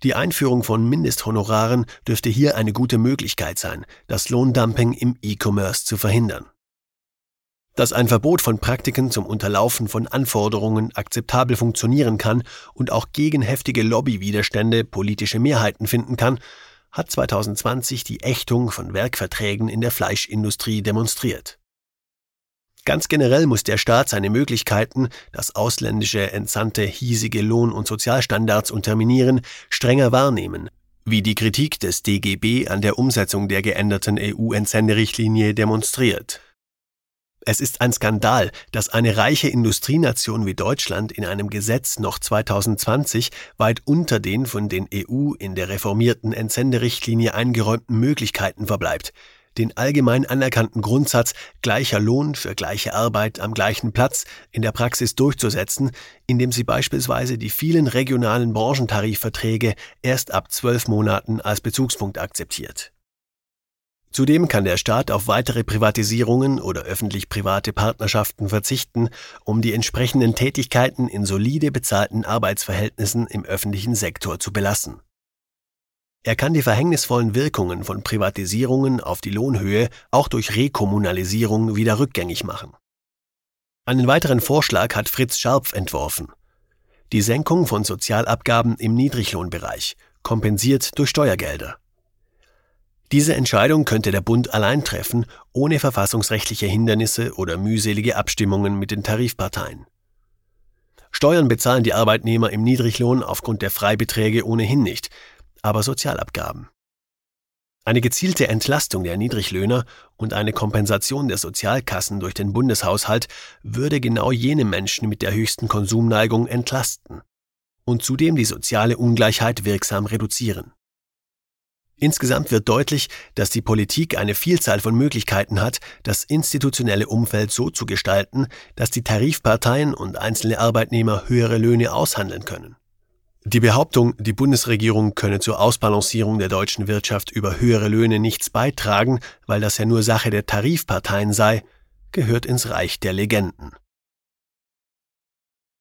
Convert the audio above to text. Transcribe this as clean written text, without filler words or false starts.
Die Einführung von Mindesthonoraren dürfte hier eine gute Möglichkeit sein, das Lohndumping im E-Commerce zu verhindern. Dass ein Verbot von Praktiken zum Unterlaufen von Anforderungen akzeptabel funktionieren kann und auch gegen heftige Lobbywiderstände politische Mehrheiten finden kann, hat 2020 die Ächtung von Werkverträgen in der Fleischindustrie demonstriert. Ganz generell muss der Staat seine Möglichkeiten, das ausländische Entsandte hiesige Lohn- und Sozialstandards unterminieren, strenger wahrnehmen, wie die Kritik des DGB an der Umsetzung der geänderten EU-Entsenderichtlinie demonstriert. Es ist ein Skandal, dass eine reiche Industrienation wie Deutschland in einem Gesetz noch 2020 weit unter den von den EU in der reformierten Entsenderichtlinie eingeräumten Möglichkeiten verbleibt, den allgemein anerkannten Grundsatz gleicher Lohn für gleiche Arbeit am gleichen Platz in der Praxis durchzusetzen, indem sie beispielsweise die vielen regionalen Branchentarifverträge erst ab 12 Monaten als Bezugspunkt akzeptiert. Zudem kann der Staat auf weitere Privatisierungen oder öffentlich-private Partnerschaften verzichten, um die entsprechenden Tätigkeiten in solide bezahlten Arbeitsverhältnissen im öffentlichen Sektor zu belassen. Er kann die verhängnisvollen Wirkungen von Privatisierungen auf die Lohnhöhe auch durch Rekommunalisierung wieder rückgängig machen. Einen weiteren Vorschlag hat Fritz Scharpf entworfen: die Senkung von Sozialabgaben im Niedriglohnbereich, kompensiert durch Steuergelder. Diese Entscheidung könnte der Bund allein treffen, ohne verfassungsrechtliche Hindernisse oder mühselige Abstimmungen mit den Tarifparteien. Steuern bezahlen die Arbeitnehmer im Niedriglohn aufgrund der Freibeträge ohnehin nicht, aber Sozialabgaben. Eine gezielte Entlastung der Niedriglöhner und eine Kompensation der Sozialkassen durch den Bundeshaushalt würde genau jene Menschen mit der höchsten Konsumneigung entlasten und zudem die soziale Ungleichheit wirksam reduzieren. Insgesamt wird deutlich, dass die Politik eine Vielzahl von Möglichkeiten hat, das institutionelle Umfeld so zu gestalten, dass die Tarifparteien und einzelne Arbeitnehmer höhere Löhne aushandeln können. Die Behauptung, die Bundesregierung könne zur Ausbalancierung der deutschen Wirtschaft über höhere Löhne nichts beitragen, weil das ja nur Sache der Tarifparteien sei, gehört ins Reich der Legenden.